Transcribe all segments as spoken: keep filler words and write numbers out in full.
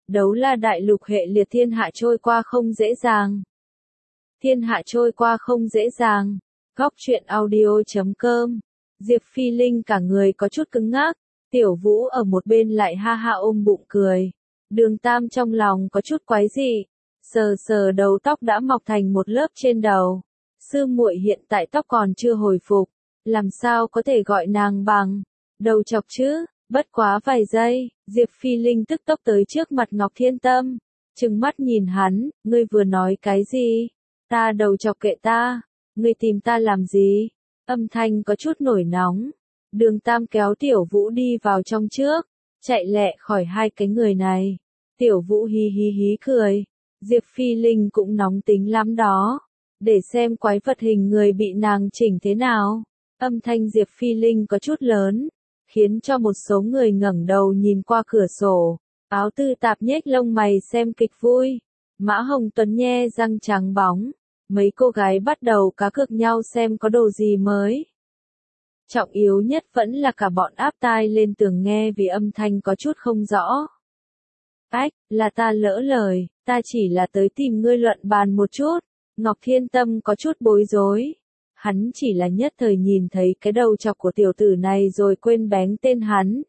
Đấu la đại lục hệ liệt thiên hạ trôi qua không dễ dàng. Thiên hạ trôi qua không dễ dàng. Góc truyện audio chấm com. Diệp Phi Linh cả người có chút cứng ngắc. Tiểu Vũ ở một bên lại ha ha ôm bụng cười. Đường Tam trong lòng có chút quái dị. Sờ sờ đầu tóc đã mọc thành một lớp trên đầu. Sư muội hiện tại tóc còn chưa hồi phục. Làm sao có thể gọi nàng bằng đầu chọc chứ? Bất quá vài giây, Diệp Phi Linh tức tốc tới trước mặt Ngọc Thiên Tâm. Trừng mắt nhìn hắn, ngươi vừa nói cái gì? Ta đầu chọc kệ ta. Ngươi tìm ta làm gì? Âm thanh có chút nổi nóng. Đường Tam kéo Tiểu Vũ đi vào trong trước. Chạy lẹ khỏi hai cái người này. Tiểu Vũ hí hí hí cười. Diệp Phi Linh cũng nóng tính lắm đó. Để xem quái vật hình người bị nàng chỉnh thế nào. Âm thanh Diệp Phi Linh có chút lớn. Khiến cho một số người ngẩng đầu nhìn qua cửa sổ. Áo tư tạp nhếch lông mày xem kịch vui. Mã Hồng Tuấn nhe răng trắng bóng. Mấy cô gái bắt đầu cá cược nhau xem có đồ gì mới. Trọng yếu nhất vẫn là cả bọn áp tai lên tường nghe vì âm thanh có chút không rõ. Ách, là ta lỡ lời, ta chỉ là tới tìm ngươi luận bàn một chút. Ngọc Thiên Tâm có chút bối rối. Hắn chỉ là nhất thời nhìn thấy cái đầu chọc của tiểu tử này rồi quên bén tên hắn.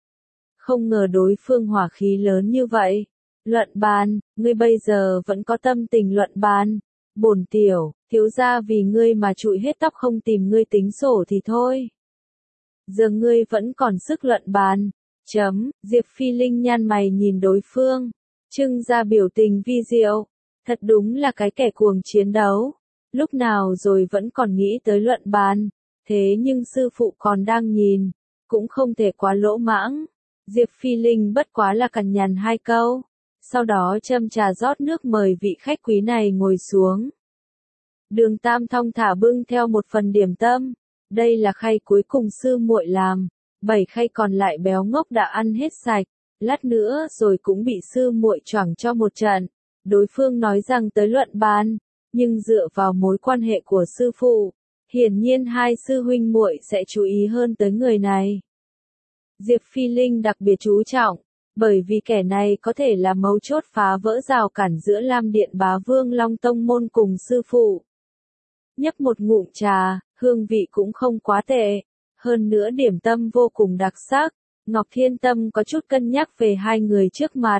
Không ngờ đối phương hỏa khí lớn như vậy. Luận bàn, ngươi bây giờ vẫn có tâm tình luận bàn. Bổn tiểu, thiếu gia vì ngươi mà trụi hết tóc không tìm ngươi tính sổ thì thôi. Giờ ngươi vẫn còn sức luận bàn. Chấm, Diệp Phi Linh nhăn mày nhìn đối phương. Trưng ra biểu tình vi diệu. Thật đúng là cái kẻ cuồng chiến đấu. Lúc nào rồi vẫn còn nghĩ tới luận bàn. Thế nhưng sư phụ còn đang nhìn. Cũng không thể quá lỗ mãng. Diệp Phi Linh bất quá là cằn nhằn hai câu. Sau đó châm trà rót nước mời vị khách quý này ngồi xuống. Đường Tam thong thả bưng theo một phần điểm tâm. Đây là khay cuối cùng sư muội làm. Bảy khay còn lại béo ngốc đã ăn hết sạch. Lát nữa rồi cũng bị sư muội choảng cho một trận. Đối phương nói rằng tới luận bàn. Nhưng dựa vào mối quan hệ của sư phụ, hiển nhiên hai sư huynh muội sẽ chú ý hơn tới người này. Diệp Phi Linh đặc biệt chú trọng, bởi vì kẻ này có thể là mấu chốt phá vỡ rào cản giữa Lam Điện Bá Vương Long Tông môn cùng sư phụ. Nhấp một ngụm trà, hương vị cũng không quá tệ, hơn nữa điểm tâm vô cùng đặc sắc. Ngọc Thiên Tâm có chút cân nhắc về hai người trước mặt.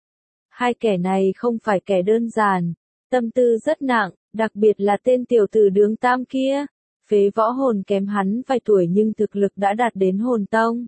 Hai kẻ này không phải kẻ đơn giản. Tâm tư rất nặng, đặc biệt là tên tiểu tử Đường Tam kia. Phế võ hồn kém hắn vài tuổi nhưng thực lực đã đạt đến hồn tông.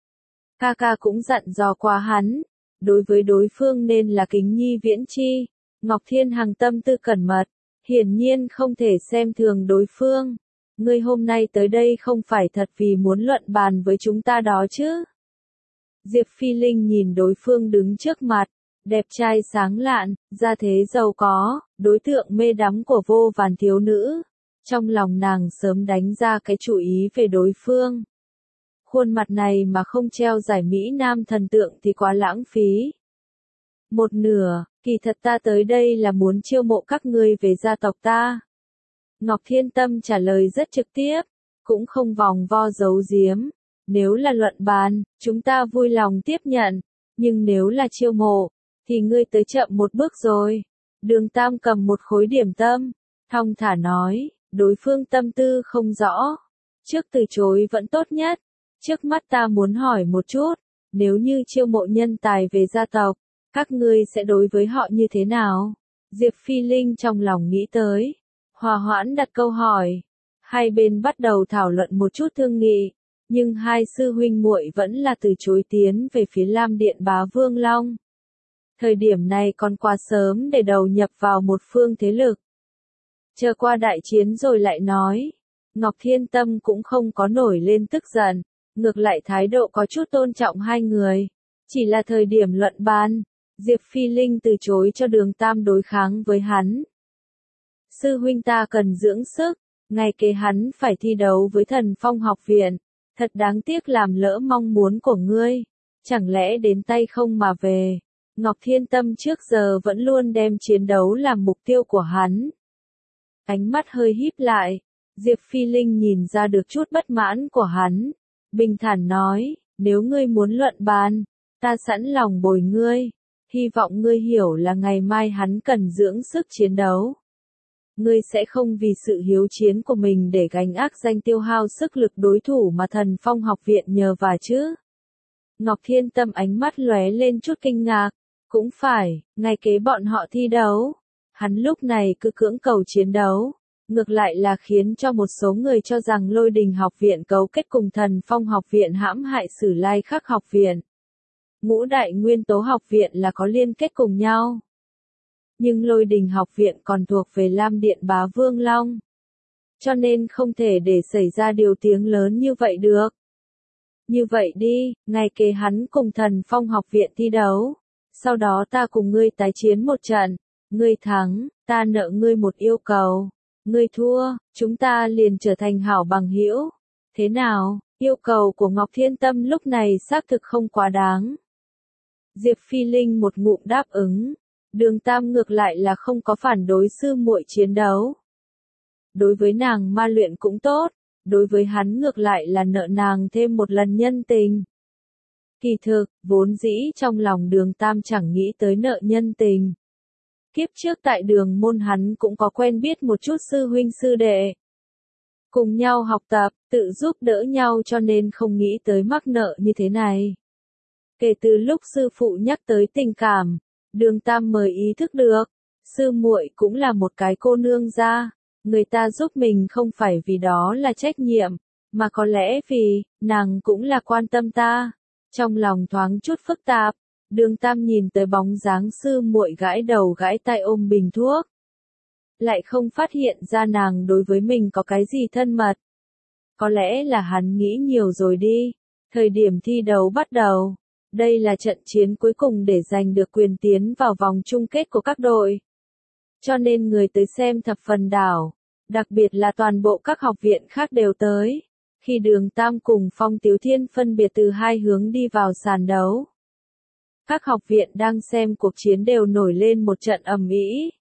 Ca ca cũng dặn dò qua hắn. Đối với đối phương nên là kính nhi viễn chi. Ngọc Thiên Hằng tâm tư cẩn mật. Hiển nhiên không thể xem thường đối phương. Ngươi hôm nay tới đây không phải thật vì muốn luận bàn với chúng ta đó chứ. Diệp Phi Linh nhìn đối phương đứng trước mặt. Đẹp trai sáng lạn, gia thế giàu có, đối tượng mê đắm của vô vàn thiếu nữ. Trong lòng nàng sớm đánh ra cái chủ ý về đối phương. Khuôn mặt này mà không treo giải Mỹ Nam thần tượng thì quá lãng phí. Một nửa, kỳ thật ta tới đây là muốn chiêu mộ các ngươi về gia tộc ta. Ngọc Thiên Tâm trả lời rất trực tiếp, cũng không vòng vo giấu giếm. Nếu là luận bàn, chúng ta vui lòng tiếp nhận, nhưng nếu là chiêu mộ, thì ngươi tới chậm một bước rồi. Đường Tam cầm một khối điểm tâm, thong thả nói, đối phương tâm tư không rõ. Trước từ chối vẫn tốt nhất. Trước mắt ta muốn hỏi một chút, nếu như chiêu mộ nhân tài về gia tộc, các ngươi sẽ đối với họ như thế nào? Diệp Phi Linh trong lòng nghĩ tới. Hòa hoãn đặt câu hỏi. Hai bên bắt đầu thảo luận một chút thương nghị. Nhưng hai sư huynh muội vẫn là từ chối tiến về phía Lam Điện Bá Vương Long. Thời điểm này còn quá sớm để đầu nhập vào một phương thế lực. Chờ qua đại chiến rồi lại nói. Ngọc Thiên Tâm cũng không có nổi lên tức giận. Ngược lại thái độ có chút tôn trọng hai người. Chỉ là thời điểm luận bàn. Diệp Phi Linh từ chối cho Đường Tam đối kháng với hắn. Sư huynh ta cần dưỡng sức. Ngày kế hắn phải thi đấu với Thần Phong học viện. Thật đáng tiếc làm lỡ mong muốn của ngươi. Chẳng lẽ đến tay không mà về. Ngọc Thiên Tâm trước giờ vẫn luôn đem chiến đấu làm mục tiêu của hắn. Ánh mắt hơi híp lại. Diệp Phi Linh nhìn ra được chút bất mãn của hắn. Bình thản nói, nếu ngươi muốn luận bàn, ta sẵn lòng bồi ngươi. Hy vọng ngươi hiểu là ngày mai hắn cần dưỡng sức chiến đấu. Ngươi sẽ không vì sự hiếu chiến của mình để gánh ác danh tiêu hao sức lực đối thủ mà Thần Phong học viện nhờ vả chứ. Ngọc Thiên Tâm ánh mắt lóe lên chút kinh ngạc. Cũng phải, ngày kế bọn họ thi đấu. Hắn lúc này cứ cưỡng cầu chiến đấu. Ngược lại là khiến cho một số người cho rằng Lôi Đình học viện cấu kết cùng Thần Phong học viện hãm hại Sử Lai Khắc học viện. Ngũ đại nguyên tố học viện là có liên kết cùng nhau. Nhưng Lôi Đình học viện còn thuộc về Lam Điện Bá Vương Long. Cho nên không thể để xảy ra điều tiếng lớn như vậy được. Như vậy đi, ngày kế hắn cùng Thần Phong học viện thi đấu. Sau đó ta cùng ngươi tái chiến một trận. Ngươi thắng, ta nợ ngươi một yêu cầu. Ngươi thua, chúng ta liền trở thành hảo bằng hữu. Thế nào, yêu cầu của Ngọc Thiên Tâm lúc này xác thực không quá đáng. Diệp Phi Linh một ngụm đáp ứng. Đường Tam ngược lại là không có phản đối sư muội chiến đấu. Đối với nàng ma luyện cũng tốt, đối với hắn ngược lại là nợ nàng thêm một lần nhân tình. Kỳ thực, vốn dĩ trong lòng Đường Tam chẳng nghĩ tới nợ nhân tình. Kiếp trước tại đường môn hắn cũng có quen biết một chút sư huynh sư đệ. Cùng nhau học tập, tự giúp đỡ nhau cho nên không nghĩ tới mắc nợ như thế này. Kể từ lúc sư phụ nhắc tới tình cảm, Đường Tam mới ý thức được, sư muội cũng là một cái cô nương gia, người ta giúp mình không phải vì đó là trách nhiệm, mà có lẽ vì, nàng cũng là quan tâm ta. Trong lòng thoáng chút phức tạp, Đường Tam nhìn tới bóng dáng sư muội gãi đầu gãi tai ôm bình thuốc. Lại không phát hiện ra nàng đối với mình có cái gì thân mật. Có lẽ là hắn nghĩ nhiều rồi đi. Thời điểm thi đấu bắt đầu. Đây là trận chiến cuối cùng để giành được quyền tiến vào vòng chung kết của các đội. Cho nên người tới xem thập phần đảo. Đặc biệt là toàn bộ các học viện khác đều tới. Khi Đường Tam cùng Phong Tiếu Thiên phân biệt từ hai hướng đi vào sàn đấu. Các học viện đang xem cuộc chiến đều nổi lên một trận ầm ĩ.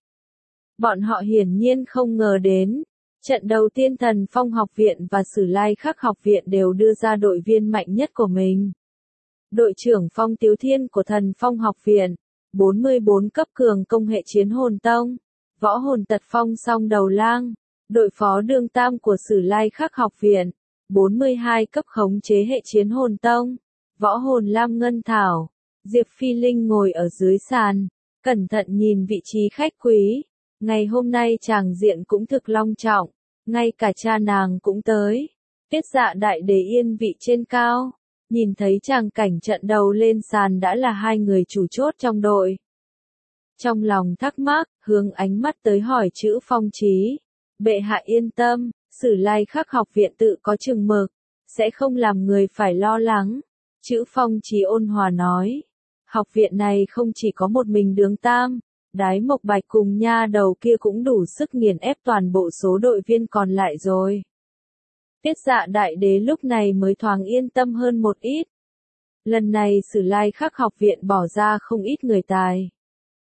Bọn họ hiển nhiên không ngờ đến. Trận đầu tiên Thần Phong học viện và Sử Lai Khắc học viện đều đưa ra đội viên mạnh nhất của mình. Đội trưởng Phong Tiếu Thiên của Thần Phong học viện, bốn mươi bốn cấp cường công hệ chiến hồn tông, võ hồn tật phong song đầu lang. Đội phó Đường Tam của Sử Lai Khắc học viện, bốn mươi hai cấp khống chế hệ chiến hồn tông, võ hồn lam ngân thảo. Diệp Phi Linh ngồi ở dưới sàn, cẩn thận nhìn vị trí khách quý. Ngày hôm nay tràng diện cũng thực long trọng, ngay cả cha nàng cũng tới. Tiết Dạ Đại Đế yên vị trên cao, nhìn thấy tràng cảnh trận đầu lên sàn đã là hai người chủ chốt trong đội. Trong lòng thắc mắc, hướng ánh mắt tới hỏi chữ Phong Chí. Bệ hạ yên tâm, Sử Lai Khắc học viện tự có chừng mực, sẽ không làm người phải lo lắng. Chữ Phong Chí ôn hòa nói. Học viện này không chỉ có một mình Đường Tam, Đái Mộc Bạch cùng nha đầu kia cũng đủ sức nghiền ép toàn bộ số đội viên còn lại rồi. Tiết Dạ Đại Đế lúc này mới thoáng yên tâm hơn một ít. Lần này Sử Lai Khắc học viện bỏ ra không ít người tài.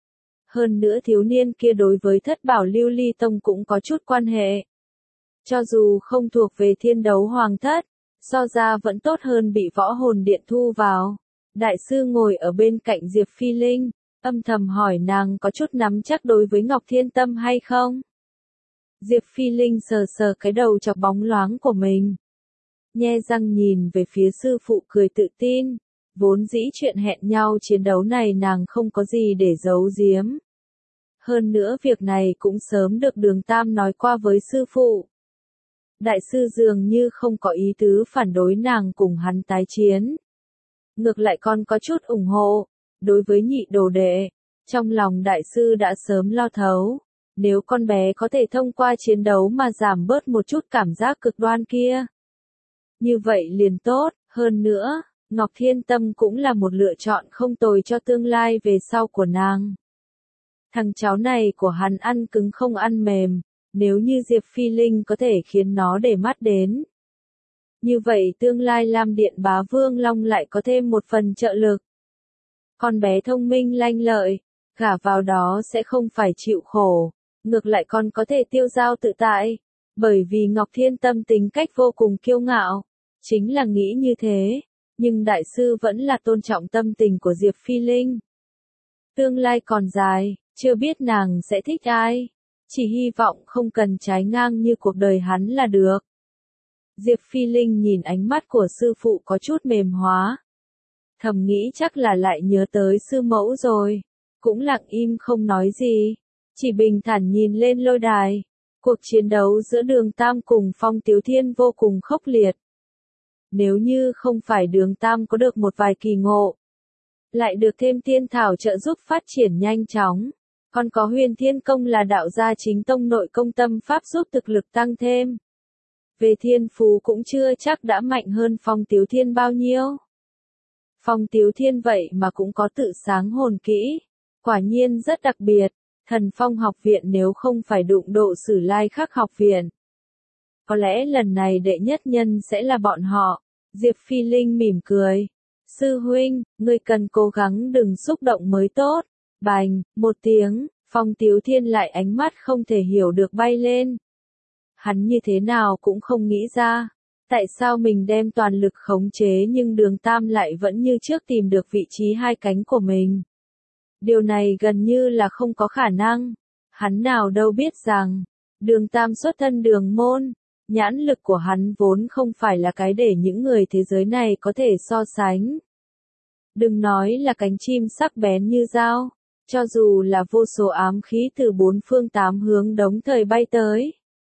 Hơn nữa thiếu niên kia đối với Thất Bảo Lưu Ly Tông cũng có chút quan hệ. Cho dù không thuộc về Thiên Đấu Hoàng Thất, so ra vẫn tốt hơn bị Võ Hồn Điện thu vào. Đại sư ngồi ở bên cạnh Diệp Phi Linh, âm thầm hỏi nàng có chút nắm chắc đối với Ngọc Thiên Tâm hay không. Diệp Phi Linh sờ sờ cái đầu chọc bóng loáng của mình. Nhe răng nhìn về phía sư phụ cười tự tin. Vốn dĩ chuyện hẹn nhau chiến đấu này nàng không có gì để giấu giếm. Hơn nữa việc này cũng sớm được Đường Tam nói qua với sư phụ. Đại sư dường như không có ý tứ phản đối nàng cùng hắn tái chiến. Ngược lại còn có chút ủng hộ. Đối với nhị đồ đệ, trong lòng đại sư đã sớm lo thấu. Nếu con bé có thể thông qua chiến đấu mà giảm bớt một chút cảm giác cực đoan kia. Như vậy liền tốt, hơn nữa, Ngọc Thiên Tâm cũng là một lựa chọn không tồi cho tương lai về sau của nàng. Thằng cháu này của hắn ăn cứng không ăn mềm, nếu như Diệp Phi Linh có thể khiến nó để mắt đến. Như vậy tương lai Lam Điện Bá Vương Long lại có thêm một phần trợ lực. Con bé thông minh lanh lợi, gả vào đó sẽ không phải chịu khổ, ngược lại còn có thể tiêu dao tự tại, bởi vì Ngọc Thiên Tâm tính cách vô cùng kiêu ngạo, chính là nghĩ như thế, nhưng đại sư vẫn là tôn trọng tâm tình của Diệp Phi Linh. Tương lai còn dài, chưa biết nàng sẽ thích ai. Chỉ hy vọng không cần trái ngang như cuộc đời hắn là được. Diệp Phi Linh nhìn ánh mắt của sư phụ có chút mềm hóa. Thầm nghĩ chắc là lại nhớ tới sư mẫu rồi. Cũng lặng im không nói gì. Chỉ bình thản nhìn lên lôi đài. Cuộc chiến đấu giữa Đường Tam cùng Phong Tiếu Thiên vô cùng khốc liệt. Nếu như không phải Đường Tam có được một vài kỳ ngộ, lại được thêm tiên thảo trợ giúp phát triển nhanh chóng, còn có Huyền Thiên Công là đạo gia chính tông nội công tâm pháp giúp thực lực tăng thêm. Về thiên phú cũng chưa chắc đã mạnh hơn Phong Tiếu Thiên bao nhiêu. Phong Tiếu Thiên vậy mà cũng có tự sáng hồn kỹ, quả nhiên rất đặc biệt. Thần Phong học viện nếu không phải đụng độ Sử Lai Khắc học viện, có lẽ lần này đệ nhất nhân sẽ là bọn họ. Diệp Phi Linh mỉm cười. Sư huynh, ngươi cần cố gắng đừng xúc động mới tốt. Bành, một tiếng, Phong Tiếu Thiên lại ánh mắt không thể hiểu được bay lên. Hắn như thế nào cũng không nghĩ ra. Tại sao mình đem toàn lực khống chế nhưng Đường Tam lại vẫn như trước tìm được vị trí hai cánh của mình. Điều này gần như là không có khả năng. Hắn nào đâu biết rằng, Đường Tam xuất thân Đường môn, nhãn lực của hắn vốn không phải là cái để những người thế giới này có thể so sánh. Đừng nói là cánh chim sắc bén như dao, cho dù là vô số ám khí từ bốn phương tám hướng đống thời bay tới.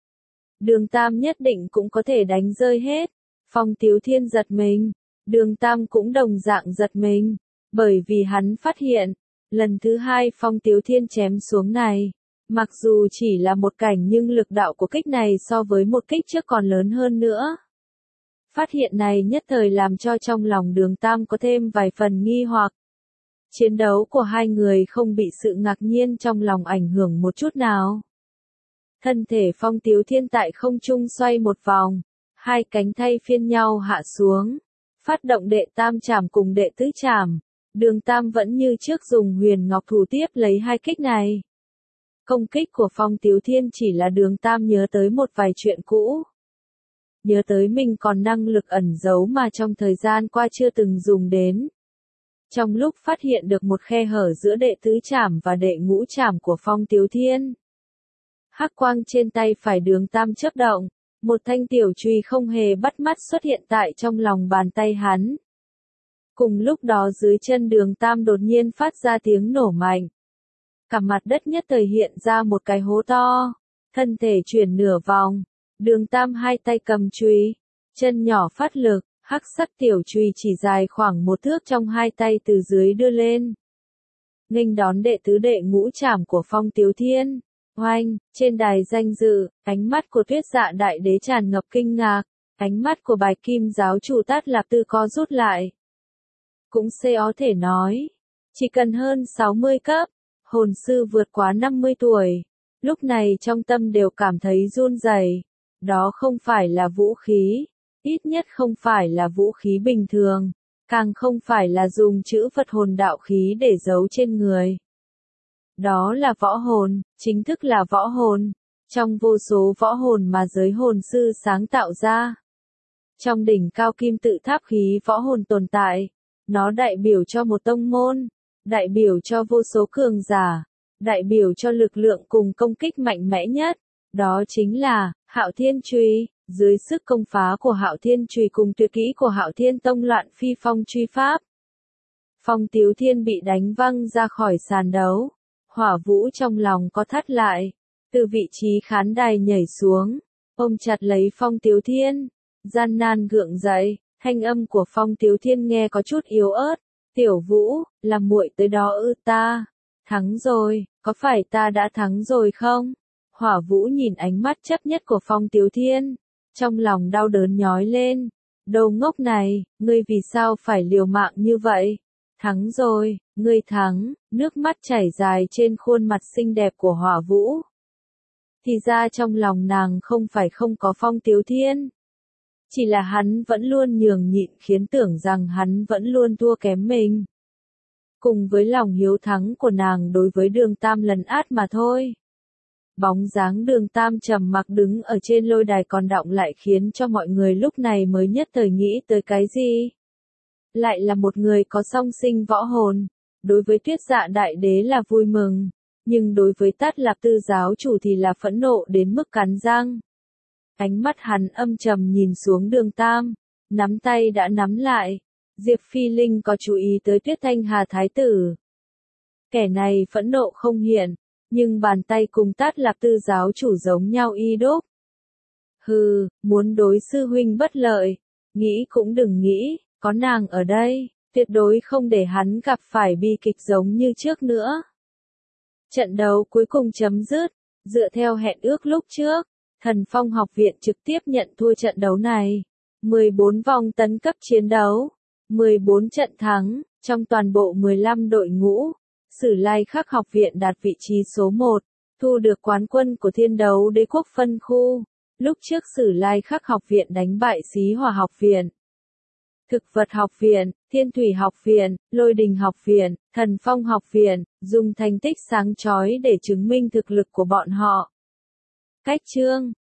Đường Tam nhất định cũng có thể đánh rơi hết. Phong Tiếu Thiên giật mình, Đường Tam cũng đồng dạng giật mình, bởi vì hắn phát hiện, lần thứ hai Phong Tiếu Thiên chém xuống này, mặc dù chỉ là một cảnh nhưng lực đạo của kích này so với một kích trước còn lớn hơn nữa. Phát hiện này nhất thời làm cho trong lòng Đường Tam có thêm vài phần nghi hoặc. Chiến đấu của hai người không bị sự ngạc nhiên trong lòng ảnh hưởng một chút nào. Thân thể Phong Tiếu Thiên tại không trung xoay một vòng, hai cánh thay phiên nhau hạ xuống, phát động đệ tam trảm cùng đệ tứ trảm. Đường Tam vẫn như trước dùng huyền ngọc thủ tiếp lấy hai kích này. Công kích của Phong Tiếu Thiên chỉ là Đường Tam nhớ tới một vài chuyện cũ. Nhớ tới mình còn năng lực ẩn giấu mà trong thời gian qua chưa từng dùng đến. Trong lúc phát hiện được một khe hở giữa đệ tứ trảm và đệ ngũ trảm của Phong Tiếu Thiên, hắc quang trên tay phải Đường Tam chớp động, một thanh tiểu chùy không hề bắt mắt xuất hiện tại trong lòng bàn tay hắn. Cùng lúc đó dưới chân Đường Tam đột nhiên phát ra tiếng nổ mạnh. Cả mặt đất nhất thời hiện ra một cái hố to, thân thể chuyển nửa vòng, Đường Tam hai tay cầm chùy, chân nhỏ phát lực, hắc sắc tiểu chùy chỉ dài khoảng một thước trong hai tay từ dưới đưa lên. Nghênh đón đệ tứ đệ ngũ trảm của Phong Tiếu Thiên. Oanh, trên đài danh dự, ánh mắt của Tuyết Dạ Đại Đế tràn ngập kinh ngạc, ánh mắt của Bạch Kim giáo chủ Tát Lạp Tư co rút lại. Cũng có thể nói, chỉ cần hơn sáu mươi cấp, hồn sư vượt quá năm mươi tuổi, lúc này trong tâm đều cảm thấy run rẩy. Đó không phải là vũ khí, ít nhất không phải là vũ khí bình thường, càng không phải là dùng chữ Phật hồn đạo khí để giấu trên người. Đó là võ hồn, chính thức là võ hồn, trong vô số võ hồn mà giới hồn sư sáng tạo ra. Trong đỉnh cao kim tự tháp khí võ hồn tồn tại, nó đại biểu cho một tông môn, đại biểu cho vô số cường giả, đại biểu cho lực lượng cùng công kích mạnh mẽ nhất, đó chính là Hạo Thiên Chùy. Dưới sức công phá của Hạo Thiên Chùy cùng tuyệt kỹ của Hạo Thiên Tông Loạn Phi Phong Truy Pháp, Phong Tiếu Thiên bị đánh văng ra khỏi sàn đấu. Hỏa Vũ trong lòng có thắt lại, từ vị trí khán đài nhảy xuống, ôm chặt lấy Phong Tiếu Thiên, gian nan gượng dậy, thanh âm của Phong Tiếu Thiên nghe có chút yếu ớt. Tiểu Vũ, là muội tới đó ư? Ta thắng rồi, có phải ta đã thắng rồi không? Hỏa Vũ nhìn ánh mắt chấp nhất của Phong Tiếu Thiên, trong lòng đau đớn nhói lên. Đồ ngốc này, ngươi vì sao phải liều mạng như vậy? Thắng rồi, ngươi thắng, nước mắt chảy dài trên khuôn mặt xinh đẹp của Hỏa Vũ. Thì ra trong lòng nàng không phải không có Phong Tiếu Thiên. Chỉ là hắn vẫn luôn nhường nhịn khiến tưởng rằng hắn vẫn luôn thua kém mình. Cùng với lòng hiếu thắng của nàng đối với Đường Tam lần át mà thôi. Bóng dáng Đường Tam trầm mặc đứng ở trên lôi đài còn đọng lại khiến cho mọi người lúc này mới nhất thời nghĩ tới cái gì? Lại là một người có song sinh võ hồn, đối với Tuyết Dạ Đại Đế là vui mừng, nhưng đối với Tát Lạp Tư giáo chủ thì là phẫn nộ đến mức cắn răng. Ánh mắt hắn âm trầm nhìn xuống Đường Tam, nắm tay đã nắm lại. Diệp Phi Linh có chú ý tới Tuyết Thanh Hà Thái tử. Kẻ này phẫn nộ không hiện, nhưng bàn tay cùng Tát Lạp Tư giáo chủ giống nhau y đúc. Hừ, muốn đối sư huynh bất lợi, nghĩ cũng đừng nghĩ, có nàng ở đây, tuyệt đối không để hắn gặp phải bi kịch giống như trước nữa. Trận đấu cuối cùng chấm dứt, dựa theo hẹn ước lúc trước, Thần Phong học viện trực tiếp nhận thua trận đấu này. mười bốn vòng tấn cấp chiến đấu, mười bốn trận thắng, trong toàn bộ mười lăm đội ngũ, Sử Lai Khắc học viện đạt vị trí số một, thu được quán quân của thiên đấu đế quốc phân khu. Lúc trước Sử Lai Khắc học viện đánh bại Xí Hỏa học viện, Thực vật học viện, Thiên Thủy học viện, Lôi Đình học viện, Thần Phong học viện, dùng thành tích sáng chói để chứng minh thực lực của bọn họ. Cách chương